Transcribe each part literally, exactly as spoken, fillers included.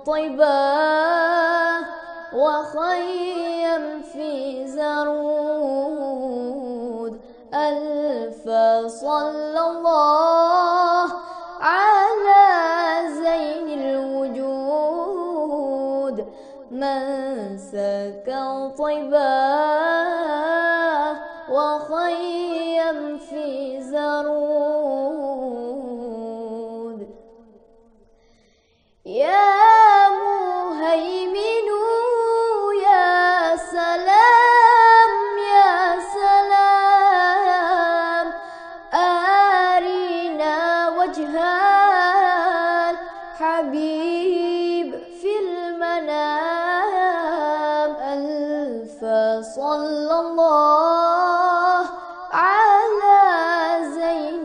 طيبا وخيم في زرود. ألف صلى الله على زين الوجود من سكن طيبا وخيم في زرود. يا مهيمن يا سلام يا سلام أرنا وجه الحبيب في المنام. ألف صلى الله على زين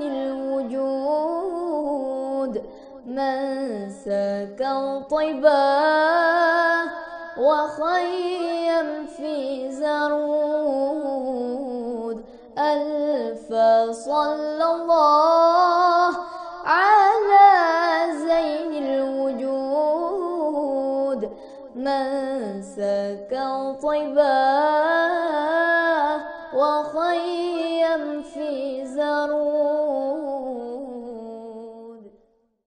الوجود من سكن طيبا وخيم في زرود. ألف صلى الله على زين الوجود من سكن طيبا وخيم في